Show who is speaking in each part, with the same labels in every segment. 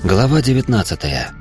Speaker 1: Глава 19.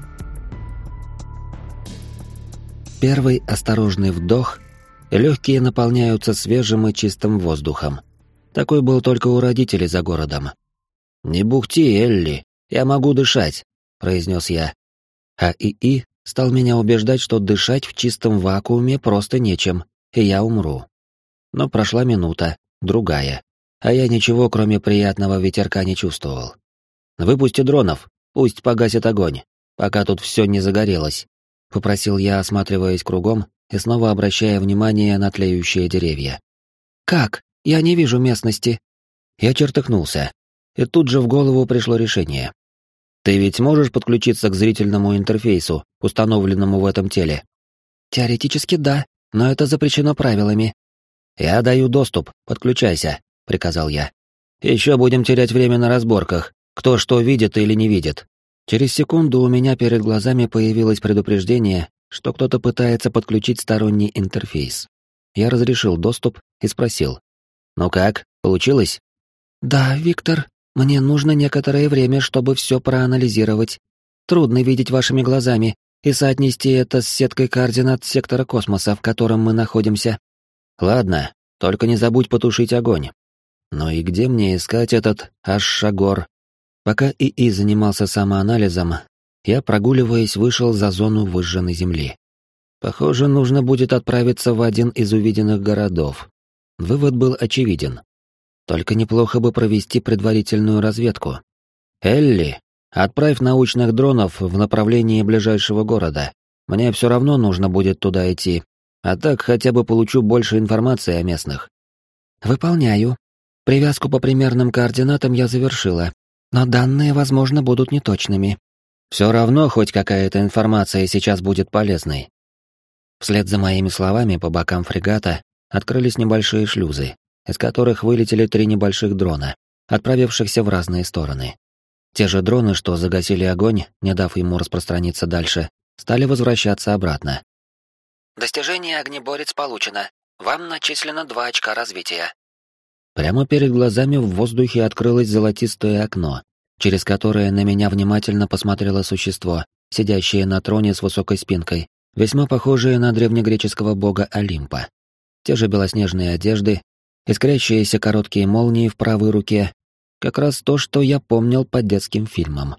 Speaker 1: Первый осторожный вдох, и легкие наполняются свежим и чистым воздухом. Такой был только у родителей за городом. «Не бухти, Элли, я могу дышать», — произнес я. А ИИ стал меня убеждать, что дышать в чистом вакууме просто нечем, и я умру. Но прошла минута, другая, а я ничего, кроме приятного ветерка, не чувствовал. «Выпусти дронов, пусть погасит огонь, пока тут все не загорелось», — попросил я, осматриваясь кругом и снова обращая внимание на тлеющие деревья. «Как? Я не вижу местности». Я чертыхнулся, и тут же в голову пришло решение. «Ты ведь можешь подключиться к зрительному интерфейсу, установленному в этом теле?» «Теоретически да, но это запрещено правилами». «Я даю доступ, подключайся», — приказал я. «Еще будем терять время на разборках, кто что видит или не видит». Через секунду у меня перед глазами появилось предупреждение, что кто-то пытается подключить сторонний интерфейс. Я разрешил доступ и спросил. «Ну как, получилось?» «Да, Виктор, мне нужно некоторое время, чтобы все проанализировать. Трудно видеть вашими глазами и соотнести это с сеткой координат сектора космоса, в котором мы находимся». «Ладно, только не забудь потушить огонь. Но и где мне искать этот Аш-Шагор?» Пока ИИ занимался самоанализом, я, прогуливаясь, вышел за зону выжженной земли. Похоже, нужно будет отправиться в один из увиденных городов. Вывод был очевиден. Только неплохо бы провести предварительную разведку. «Элли, отправь научных дронов в направлении ближайшего города. Мне все равно нужно будет туда идти, а так хотя бы получу больше информации о местных». «Выполняю. Привязку по примерным координатам я завершила, но данные, возможно, будут неточными». «Все равно хоть какая-то информация сейчас будет полезной». Вслед за моими словами по бокам фрегата открылись небольшие шлюзы, из которых вылетели 3 небольших дрона, отправившихся в разные стороны. Те же дроны, что загасили огонь, не дав ему распространиться дальше, стали возвращаться обратно. «Достижение огнеборец получено. Вам начислено 2 очка развития». Прямо перед глазами в воздухе открылось золотистое окно, через которое на меня внимательно посмотрело существо, сидящее на троне с высокой спинкой, весьма похожее на древнегреческого бога Олимпа. Те же белоснежные одежды, искрящиеся короткие молнии в правой руке, как раз то, что я помнил по детским фильмам.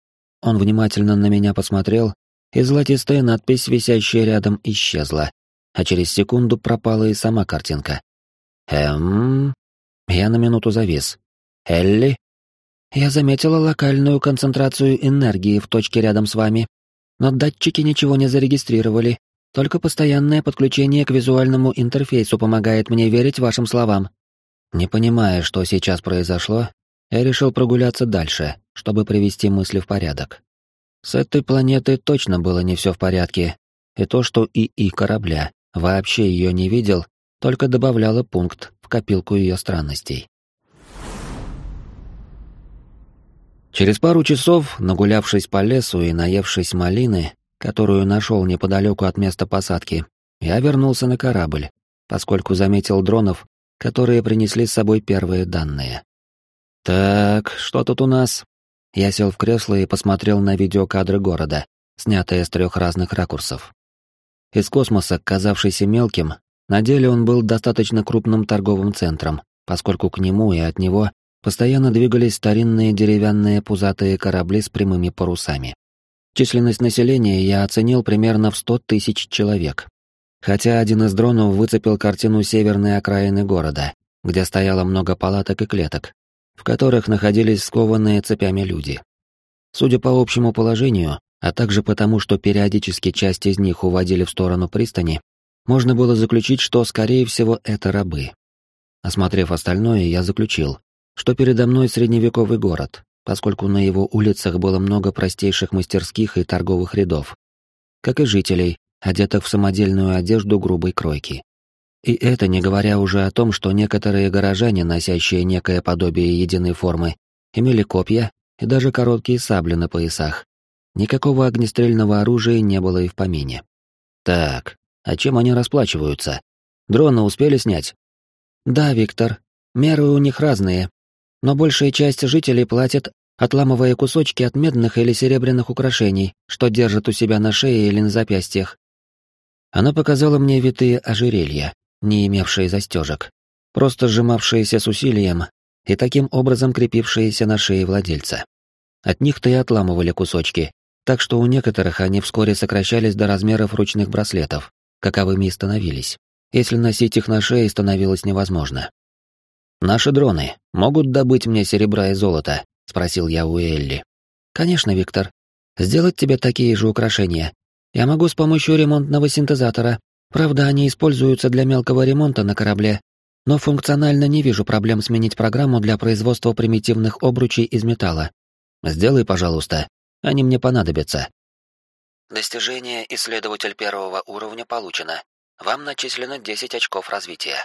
Speaker 1: Он внимательно на меня посмотрел, и золотистая надпись, висящая рядом, исчезла, а через секунду пропала и сама картинка. Я на минуту завис. «Элли?» «Я заметила локальную концентрацию энергии в точке рядом с вами, но датчики ничего не зарегистрировали, только постоянное подключение к визуальному интерфейсу помогает мне верить вашим словам». Не понимая, что сейчас произошло, я решил прогуляться дальше, чтобы привести мысли в порядок. С этой планеты точно было не все в порядке, и то, что ИИ корабля вообще ее не видел, только добавляло пункт в копилку ее странностей. Через пару часов, нагулявшись по лесу и наевшись малины, которую нашел неподалеку от места посадки, я вернулся на корабль, поскольку заметил дронов, которые принесли с собой первые данные. «Так, что тут у нас?» Я сел в кресло и посмотрел на видеокадры города, снятые с 3 разных ракурсов. Из космоса, казавшийся мелким, на деле он был достаточно крупным торговым центром, поскольку к нему и от него постоянно двигались старинные деревянные пузатые корабли с прямыми парусами. Численность населения я оценил примерно в 100 тысяч человек. Хотя один из дронов выцепил картину северной окраины города, где стояло много палаток и клеток, в которых находились скованные цепями люди. Судя по общему положению, а также потому, что периодически часть из них уводили в сторону пристани, можно было заключить, что, скорее всего, это рабы. Осмотрев остальное, я заключил, что передо мной средневековый город, поскольку на его улицах было много простейших мастерских и торговых рядов, как и жителей, одетых в самодельную одежду грубой кройки. И это не говоря уже о том, что некоторые горожане, носящие некое подобие единой формы, имели копья и даже короткие сабли на поясах. Никакого огнестрельного оружия не было и в помине. Так, а чем они расплачиваются? Дроны успели снять? Да, Виктор, меры у них разные, но большая часть жителей платят отламывая кусочки от медных или серебряных украшений, что держат у себя на шее или на запястьях. Она показала мне витые ожерелья, не имевшие застежек, просто сжимавшиеся с усилием и таким образом крепившиеся на шее владельца. От них-то и отламывали кусочки, так что у некоторых они вскоре сокращались до размеров ручных браслетов, каковыми и становились, если носить их на шее становилось невозможно. «Наши дроны могут добыть мне серебра и золота?» — спросил я у Элли. «Конечно, Виктор. Сделать тебе такие же украшения. Я могу с помощью ремонтного синтезатора. Правда, они используются для мелкого ремонта на корабле, но функционально не вижу проблем сменить программу для производства примитивных обручей из металла. Сделай, пожалуйста. Они мне понадобятся». Достижение «Исследователь первого уровня» получено. Вам начислено 10 очков развития.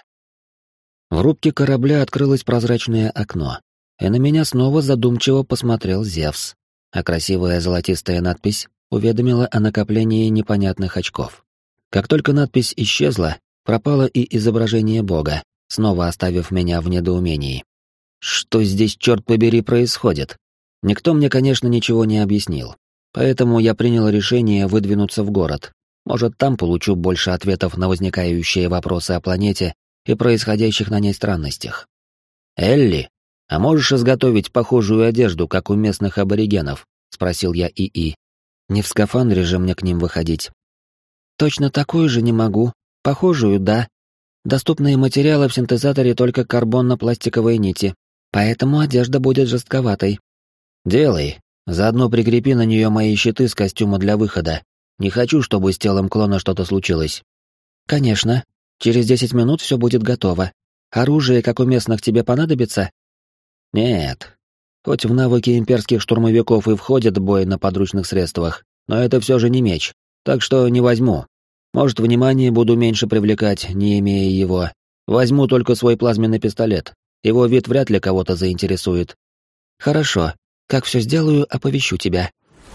Speaker 1: В рубке корабля открылось прозрачное окно, и на меня снова задумчиво посмотрел Зевс, а красивая золотистая надпись уведомила о накоплении непонятных очков. Как только надпись исчезла, пропало и изображение бога, снова оставив меня в недоумении. Что здесь, черт побери, происходит? Никто мне, конечно, ничего не объяснил, поэтому я принял решение выдвинуться в город. Может, там получу больше ответов на возникающие вопросы о планете и происходящих на ней странностях. «Элли, а можешь изготовить похожую одежду, как у местных аборигенов?» — спросил я ИИ. «Не в скафандре же мне к ним выходить». «Точно такую же не могу. Похожую — да. Доступные материалы в синтезаторе только карбонно-пластиковые нити, поэтому одежда будет жестковатой». «Делай. Заодно прикрепи на нее мои щиты с костюма для выхода. Не хочу, чтобы с телом клона что-то случилось». «Конечно. Через 10 минут все будет готово. Оружие, как у местных, тебе понадобится?» «Нет. Хоть в навыки имперских штурмовиков и входит бой на подручных средствах, но это все же не меч, так что не возьму. Может, внимание буду меньше привлекать, не имея его. Возьму только свой плазменный пистолет. Его вид вряд ли кого-то заинтересует». «Хорошо. Как все сделаю, оповещу тебя».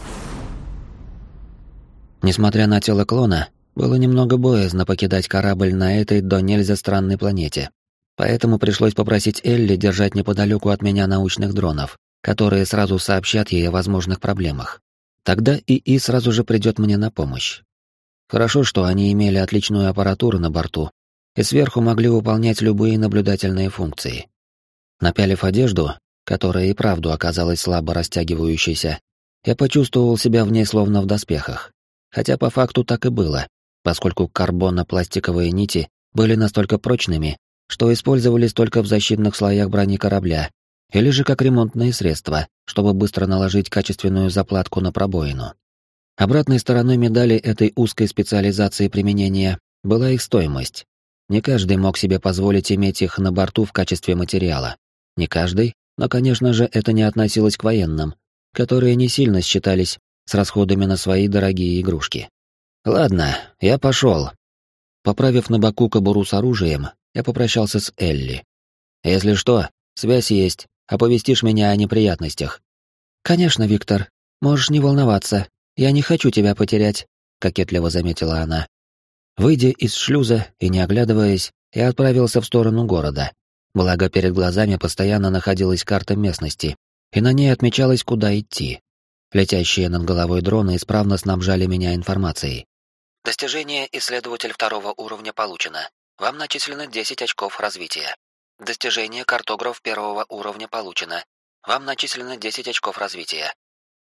Speaker 1: Несмотря на тело клона, было немного боязно покидать корабль на этой до нельзя странной планете. Поэтому пришлось попросить Элли держать неподалеку от меня научных дронов, которые сразу сообщат ей о возможных проблемах. Тогда ИИ сразу же придет мне на помощь. Хорошо, что они имели отличную аппаратуру на борту и сверху могли выполнять любые наблюдательные функции. Напялив одежду, которая и правду оказалась слабо растягивающейся, я почувствовал себя в ней словно в доспехах. Хотя по факту так и было, поскольку карбоно-пластиковые нити были настолько прочными, что использовались только в защитных слоях брони корабля, или же как ремонтные средства, чтобы быстро наложить качественную заплатку на пробоину. Обратной стороной медали этой узкой специализации применения была их стоимость. Не каждый мог себе позволить иметь их на борту в качестве материала. Не каждый, но, конечно же, это не относилось к военным, которые не сильно считались с расходами на свои дорогие игрушки. «Ладно, я пошел». Поправив на боку кобуру с оружием, я попрощался с Элли. «Если что, связь есть, оповестишь меня о неприятностях». «Конечно, Виктор, можешь не волноваться, я не хочу тебя потерять», — кокетливо заметила она. Выйдя из шлюза и не оглядываясь, я отправился в сторону города. Благо, перед глазами постоянно находилась карта местности, и на ней отмечалось, куда идти. Летящие над головой дроны исправно снабжали меня информацией. Достижение «Исследователь второго уровня» получено. Вам начислено 10 очков развития. Достижение «Картограф первого уровня» получено. Вам начислено 10 очков развития.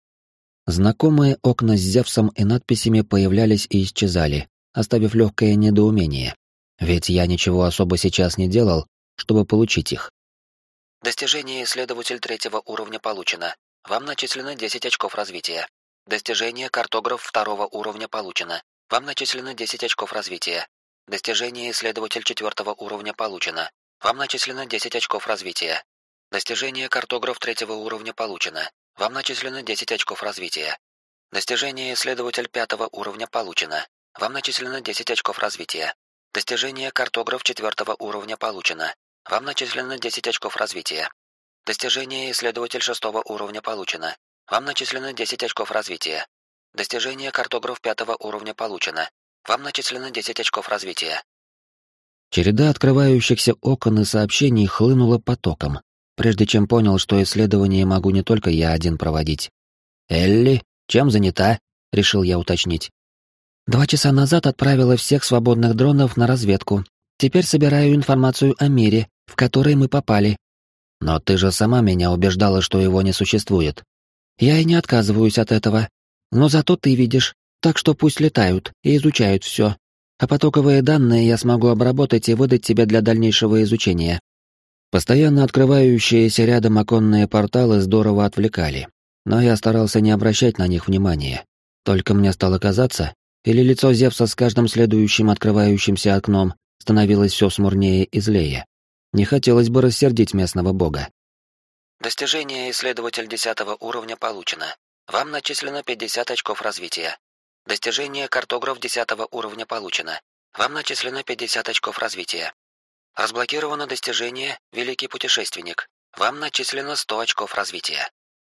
Speaker 1: Знакомые окна с Зевсом и надписями появлялись и исчезали, оставив легкое недоумение. Ведь я ничего особо сейчас не делал, чтобы получить их. Достижение «Исследователь третьего уровня» получено. Вам начислено 10 очков развития. Достижение «Картограф второго уровня» получено. Вам начислено 10 очков развития. Достижение «Исследователь четвертого уровня» получено. Вам начислено 10 очков развития. Достижение «Картограф третьего уровня» получено. Вам начислено 10 очков развития. Достижение «Исследователь пятого уровня» получено. Вам начислено 10 очков развития. Достижение «Картограф четвертого уровня» получено. Вам начислено 10 очков развития. Достижение «Исследователь шестого уровня» получено. Вам начислено 10 очков развития. Достижение «Картограф пятого уровня» получено. Вам начислено 10 очков развития. Череда открывающихся окон и сообщений хлынула потоком, прежде чем понял, что исследование могу не только я один проводить. «Элли, чем занята?» — решил я уточнить.
Speaker 2: 2 часа назад отправила всех свободных дронов на разведку. Теперь собираю информацию о мире, в который мы попали.
Speaker 1: Но ты же сама меня убеждала, что его не существует.
Speaker 2: Я и не отказываюсь от этого. Но зато ты видишь, так что пусть летают и изучают все. А потоковые данные я смогу обработать и выдать тебе для дальнейшего изучения.
Speaker 1: Постоянно открывающиеся рядом оконные порталы здорово отвлекали, но я старался не обращать на них внимания. Только мне стало казаться, или лицо Зевса с каждым следующим открывающимся окном становилось все смурнее и злее. Не хотелось бы рассердить местного бога.
Speaker 3: Достижение исследователь 10 уровня получено. Вам начислено 50 очков развития. Достижение картограф 10 уровня получено. Вам начислено 50 очков развития. Разблокировано достижение Великий путешественник. Вам начислено 100 очков развития.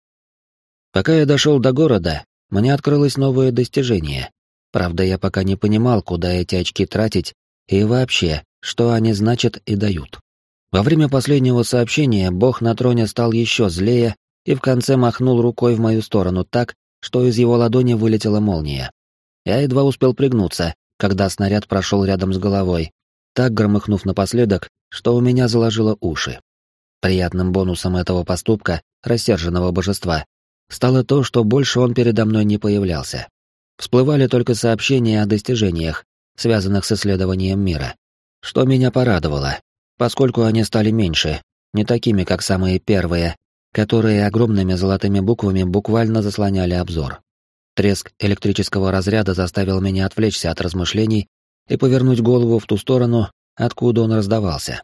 Speaker 1: Пока я дошел до города, мне открылось новое достижение. Правда, я пока не понимал, куда эти очки тратить и вообще, что они значат и дают. Во время последнего сообщения бог на троне стал еще злее и в конце махнул рукой в мою сторону так, что из его ладони вылетела молния. Я едва успел пригнуться, когда снаряд прошел рядом с головой, так громыхнув напоследок, что у меня заложило уши. Приятным бонусом этого поступка, рассерженного божества, стало то, что больше он передо мной не появлялся. Всплывали только сообщения о достижениях, связанных с исследованием мира. Что меня порадовало, поскольку они стали меньше, не такими, как самые первые, которые огромными золотыми буквами буквально заслоняли обзор. Треск электрического разряда заставил меня отвлечься от размышлений и повернуть голову в ту сторону, откуда он раздавался.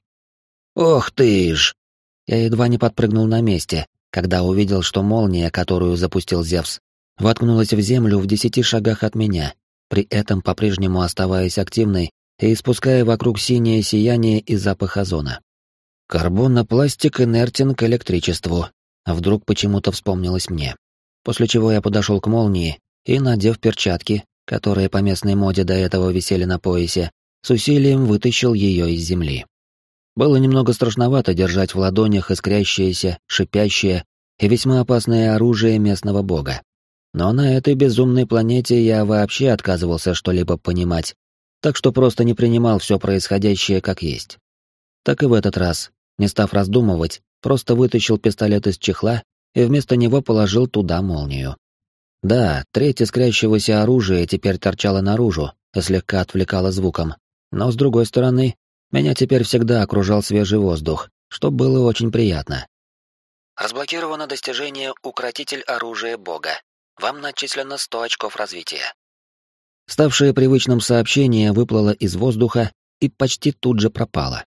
Speaker 1: «Ох ты ж!» Я едва не подпрыгнул на месте, когда увидел, что молния, которую запустил Зевс, воткнулась в землю в 10 шагах от меня, при этом по-прежнему оставаясь активной и испуская вокруг синее сияние и запах озона. Карбонопластик инертен к электричеству, а вдруг почему-то вспомнилось мне. После чего я подошел к молнии и, надев перчатки, которые по местной моде до этого висели на поясе, с усилием вытащил ее из земли. Было немного страшновато держать в ладонях искрящееся, шипящее и весьма опасное оружие местного бога. Но на этой безумной планете я вообще отказывался что-либо понимать, так что просто не принимал все происходящее как есть. Так и в этот раз, не став раздумывать, просто вытащил пистолет из чехла и вместо него положил туда молнию. Да, треть искрящегося оружия теперь торчала наружу и слегка отвлекала звуком, но с другой стороны, меня теперь всегда окружал свежий воздух, что было очень приятно.
Speaker 3: Разблокировано достижение «Укротитель оружия бога». Вам начислено 100 очков развития.
Speaker 1: Ставшее привычным сообщение выплыло из воздуха и почти тут же пропало.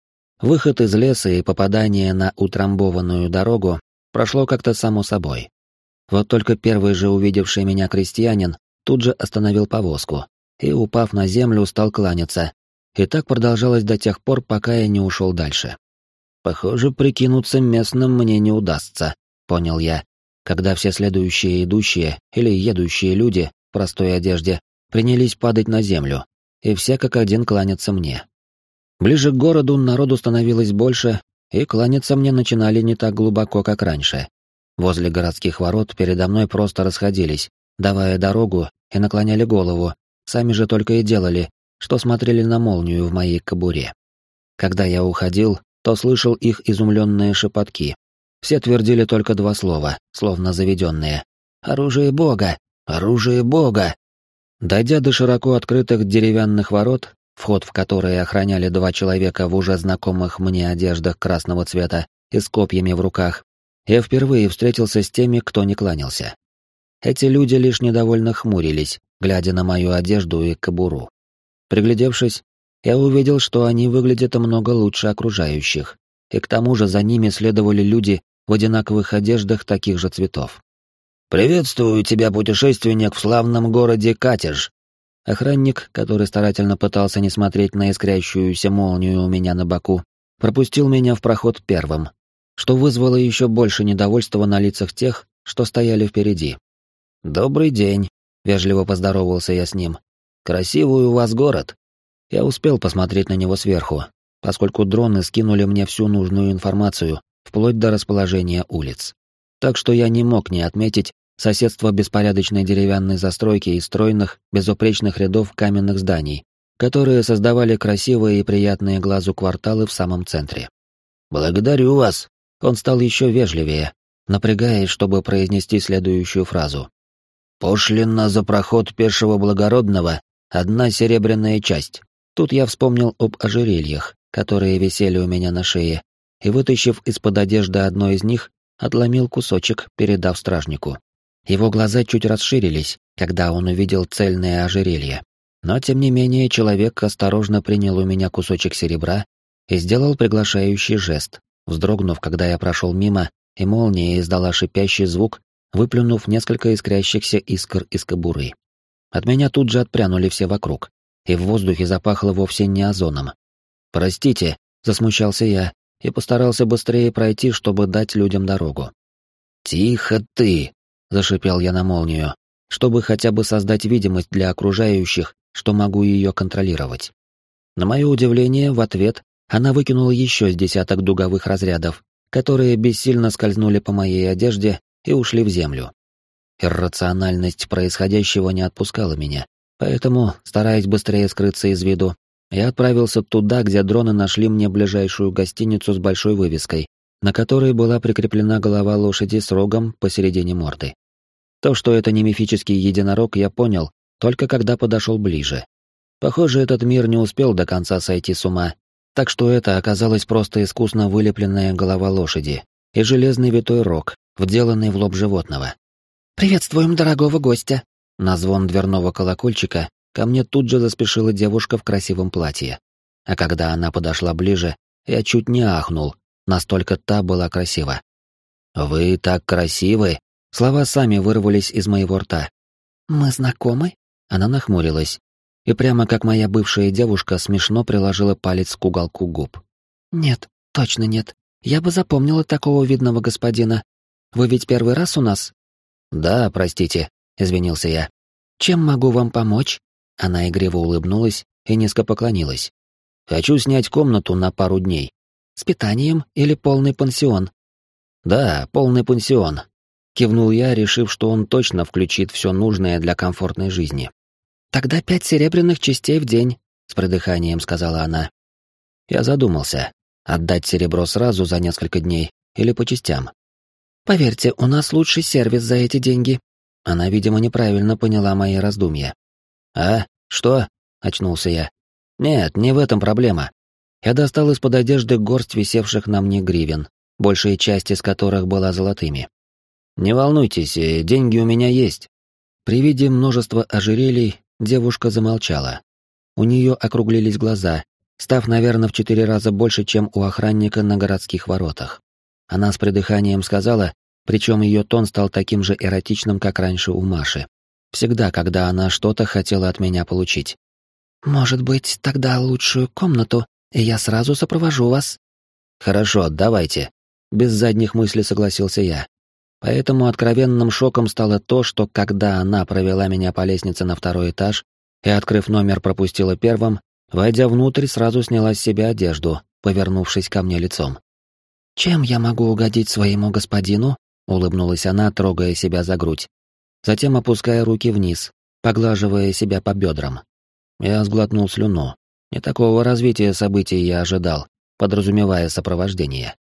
Speaker 1: Выход из леса и попадание на утрамбованную дорогу прошло как-то само собой. Вот только первый же увидевший меня крестьянин тут же остановил повозку и, упав на землю, стал кланяться. И так продолжалось до тех пор, пока я не ушел дальше. Похоже, прикинуться местным мне не удастся, понял я, когда все следующие идущие или едущие люди в простой одежде принялись падать на землю, и все как один кланяться мне. Ближе к городу народу становилось больше, и кланяться мне начинали не так глубоко, как раньше. Возле городских ворот передо мной просто расходились, давая дорогу и наклоняли голову, сами же только и делали, что смотрели на молнию в моей кобуре. Когда я уходил, то слышал их изумленные шепотки. Все твердили только 2 слова, словно заведенные. «Оружие бога! Оружие бога!» Дойдя до широко открытых деревянных ворот, вход в которые охраняли 2 человека в уже знакомых мне одеждах красного цвета и с копьями в руках, я впервые встретился с теми, кто не кланялся. Эти люди лишь недовольно хмурились, глядя на мою одежду и кобуру. Приглядевшись, я увидел, что они выглядят много лучше окружающих, и к тому же за ними следовали люди в одинаковых одеждах таких же цветов. «Приветствую тебя, путешественник, в славном городе Катеж!» Охранник, который старательно пытался не смотреть на искрящуюся молнию у меня на боку, пропустил меня в проход первым, что вызвало еще больше недовольства на лицах тех, что стояли впереди. «Добрый день», — вежливо поздоровался я с ним. «Красивый у вас город». Я успел посмотреть на него сверху, поскольку дроны скинули мне всю нужную информацию, вплоть до расположения улиц. Так что я не мог не отметить соседство беспорядочной деревянной застройки и стройных, безупречных рядов каменных зданий, которые создавали красивые и приятные глазу кварталы в самом центре. «Благодарю вас!» Он стал еще вежливее, напрягаясь, чтобы произнести следующую фразу. «Пошлина за проход пешего благородного — 1 серебряная часть». Тут я вспомнил об ожерельях, которые висели у меня на шее, и, вытащив из-под одежды одно из них, отломил кусочек, передав стражнику. Его глаза чуть расширились, когда он увидел цельное ожерелье. Но, тем не менее, человек осторожно принял у меня кусочек серебра и сделал приглашающий жест, вздрогнув, когда я прошел мимо, и молния издала шипящий звук, выплюнув несколько искрящихся искр из кобуры. От меня тут же отпрянули все вокруг, и в воздухе запахло вовсе не озоном. «Простите», — засмущался я, и постарался быстрее пройти, чтобы дать людям дорогу. «Тихо ты!» — зашипел я на молнию, чтобы хотя бы создать видимость для окружающих, что могу ее контролировать. На мое удивление, в ответ она выкинула еще с десяток дуговых разрядов, которые бессильно скользнули по моей одежде и ушли в землю. Иррациональность происходящего не отпускала меня, поэтому, стараясь быстрее скрыться из виду, я отправился туда, где дроны нашли мне ближайшую гостиницу с большой вывеской, на которой была прикреплена голова лошади с рогом посередине морды. То, что это не мифический единорог, я понял, только когда подошел ближе. Похоже, этот мир не успел до конца сойти с ума, так что это оказалась просто искусно вылепленная голова лошади и железный витой рог, вделанный в лоб животного. «Приветствуем дорогого гостя!» На звон дверного колокольчика ко мне тут же заспешила девушка в красивом платье. А когда она подошла ближе, я чуть не ахнул, настолько та была красива. «Вы так красивы!» Слова сами вырвались из моего рта. «Мы знакомы?» Она нахмурилась, и прямо как моя бывшая девушка смешно приложила палец к уголку губ. «Нет, точно нет. Я бы запомнила такого видного господина. Вы ведь первый раз у нас?» «Да, простите», — извинился я. «Чем могу вам помочь?» Она игриво улыбнулась и низко поклонилась. «Хочу снять комнату на пару дней». «С питанием или полный пансион?» «Да, полный пансион», — кивнул я, решив, что он точно включит все нужное для комфортной жизни. «Тогда 5 серебряных частей в день», — с придыханием сказала она. Я задумался, отдать серебро сразу за несколько дней или по частям. «Поверьте, у нас лучший сервис за эти деньги». Она, видимо, неправильно поняла мои раздумья. «А? Что?» — очнулся я. «Нет, не в этом проблема». Я достал из-под одежды горсть висевших на мне гривен, большая часть из которых была золотыми. «Не волнуйтесь, деньги у меня есть». При виде множества ожерелий девушка замолчала. У нее округлились глаза, став, наверное, в 4 раза больше, чем у охранника на городских воротах. Она с придыханием сказала, причем ее тон стал таким же эротичным, как раньше у Маши. Всегда, когда она что-то хотела от меня получить. «Может быть, тогда лучшую комнату, и я сразу сопровожу вас?» «Хорошо, давайте». Без задних мыслей согласился я. Поэтому откровенным шоком стало то, что когда она провела меня по лестнице на 2-й этаж и, открыв номер, пропустила первым, войдя внутрь, сразу сняла с себя одежду, повернувшись ко мне лицом. «Чем я могу угодить своему господину?» — улыбнулась она, трогая себя за грудь. Затем опуская руки вниз, поглаживая себя по бедрам. Я сглотнул слюну. Не такого развития событий я ожидал, подразумевая сопровождение.